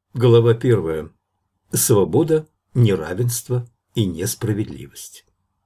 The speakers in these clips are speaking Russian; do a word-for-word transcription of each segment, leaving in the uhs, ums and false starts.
Глава первая. Свобода, неравенство и несправедливость.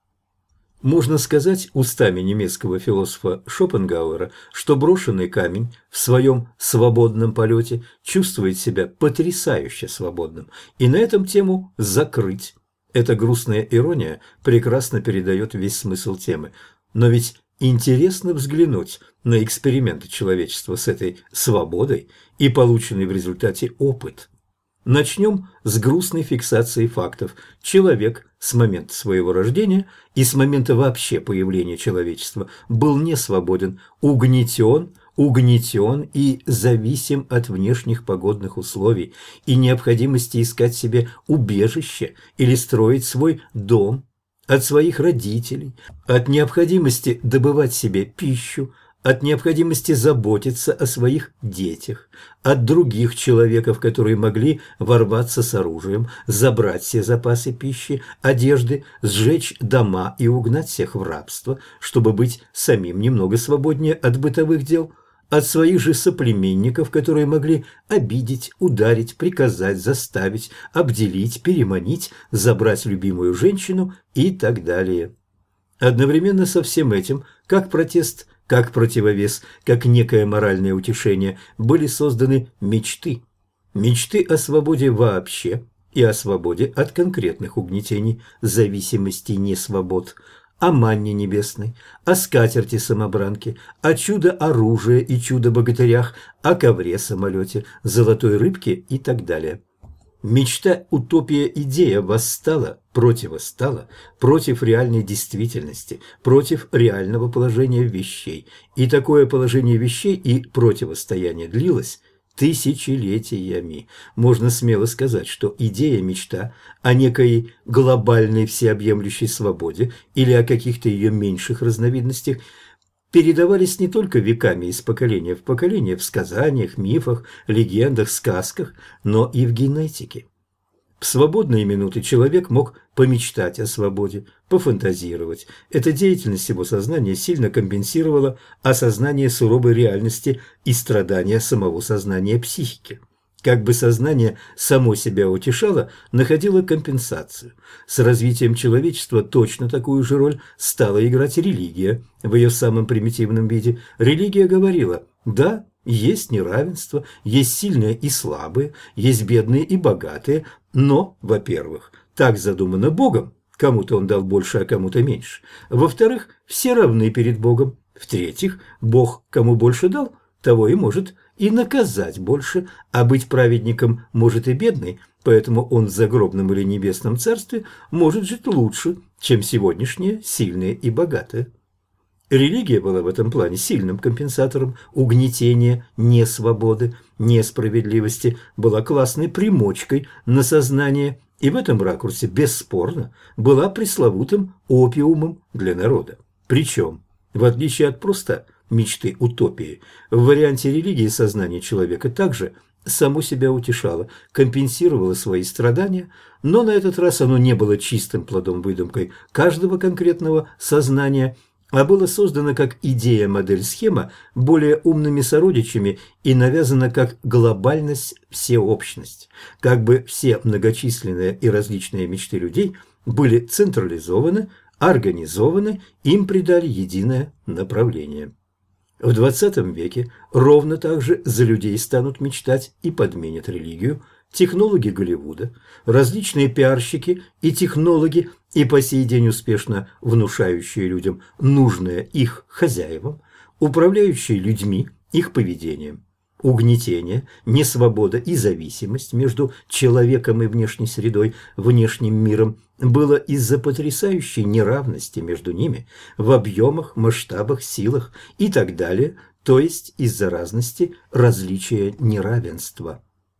Можно сказать устами немецкого философа Шопенгауэра, что брошенный камень в своем свободном полете чувствует себя потрясающе свободным, и на этом тему закрыть. Эта грустная ирония прекрасно передает весь смысл темы. Но ведь интересно взглянуть на эксперименты человечества с этой свободой и полученный в результате опыт. Начнем с грустной фиксации фактов. Человек с момента своего рождения и с момента вообще появления человечества был не свободен, угнетен, угнетен и зависим от внешних погодных условий и необходимости искать себе убежище или строить свой дом, от своих родителей, от необходимости добывать себе пищу, от необходимости заботиться о своих детях, от других человеков, которые могли ворваться с оружием, забрать все запасы пищи, одежды, сжечь дома и угнать всех в рабство, чтобы быть самим немного свободнее от бытовых дел, от своих же соплеменников, которые могли обидеть, ударить, приказать, заставить, обделить, переманить, забрать любимую женщину и так далее. Одновременно со всем этим, как протест, как противовес, как некое моральное утешение, были созданы мечты. Мечты о свободе вообще и о свободе от конкретных угнетений, зависимостей, несвобод, о манне небесной, о скатерти-самобранке, о чудо-оружии и чудо-богатырях, о ковре-самолете, золотой рыбке и так далее. Мечта, утопия, идея восстала, противостала против реальной действительности, против реального положения вещей. И такое положение вещей и противостояние длилось тысячелетиями. Можно смело сказать, что идея-мечта о некой глобальной всеобъемлющей свободе или о каких-то ее меньших разновидностях передавались не только веками из поколения в поколение в сказаниях, мифах, легендах, сказках, но и в генетике. В свободные минуты человек мог помечтать о свободе, пофантазировать. Эта деятельность его сознания сильно компенсировала осознание суровой реальности и страдания самого сознания психики. Как бы сознание само себя утешало, находило компенсацию. С развитием человечества точно такую же роль стала играть религия в ее самом примитивном виде. Религия говорила: да, есть неравенство, есть сильные и слабые, есть бедные и богатые, но, во-первых, так задумано Богом, кому-то он дал больше, а кому-то меньше. Во-вторых, все равны перед Богом. В-третьих, Бог кому больше дал, того и может и наказать больше, а быть праведником может и бедный, поэтому он в загробном или небесном царстве может жить лучше, чем сегодняшние сильные и богатые. Религия была в этом плане сильным компенсатором угнетения, несвободы, несправедливости, была классной примочкой на сознание и в этом ракурсе, бесспорно, была пресловутым опиумом для народа. Причем, в отличие от просто мечты утопии, в варианте религии сознание человека также само себя утешало, компенсировало свои страдания, но на этот раз оно не было чистым плодом-выдумкой каждого конкретного сознания, а было создано как идея-модель-схема более умными сородичами и навязано как глобальность, всеобщность, как бы все многочисленные и различные мечты людей были централизованы, организованы, им придали единое направление. В двадцатом веке ровно так же за людей станут мечтать и подменят религию технологи Голливуда, различные пиарщики и технологи, и по сей день успешно внушающие людям нужное их хозяевам, управляющие людьми, их поведением. Угнетение, несвобода и зависимость между человеком и внешней средой, внешним миром было из-за потрясающей неравности между ними в объемах, масштабах, силах и так далее, то есть из-за разности, различия, неравенства.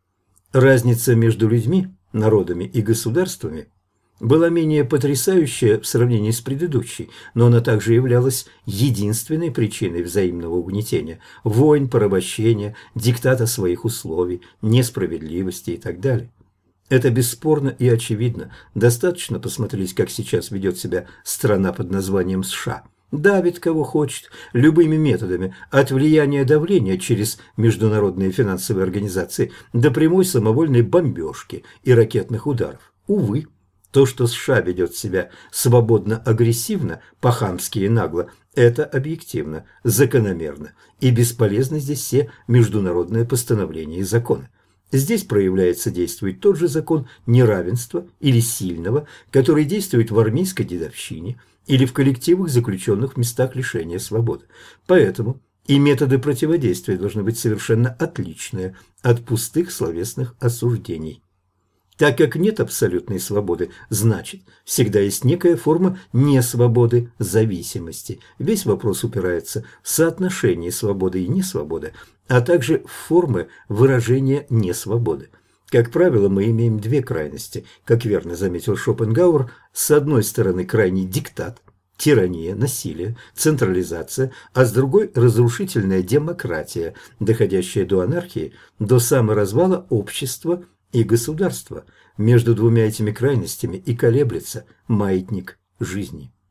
Разница между людьми, народами и государствами была менее потрясающая в сравнении с предыдущей, но она также являлась единственной причиной взаимного угнетения, войн, порабощения, диктата своих условий, несправедливости и так далее. Это бесспорно и очевидно. Достаточно посмотреть, как сейчас ведет себя страна под названием США. давит кого хочет, любыми методами, от влияния давления через международные финансовые организации до прямой самовольной бомбежки и ракетных ударов. Увы, то, что США ведет себя свободно-агрессивно, по-хамски и нагло, это объективно, закономерно, и бесполезны здесь все международные постановления и законы. Здесь проявляется, действует тот же закон неравенства или сильного, который действует в армейской дедовщине или в коллективах, заключенных в местах лишения свободы. Поэтому и методы противодействия должны быть совершенно отличные от пустых словесных осуждений. Так как нет абсолютной свободы, значит, всегда есть некая форма несвободы, зависимости. Весь вопрос упирается в соотношение свободы и несвободы, а также в формы выражения несвободы. Как правило, мы имеем две крайности, как верно заметил Шопенгауэр: с одной стороны крайний диктат, тирания, насилие, централизация, а с другой – разрушительная демократия, доходящая до анархии, до саморазвала общества и государства. Между двумя этими крайностями и колеблется маятник жизни.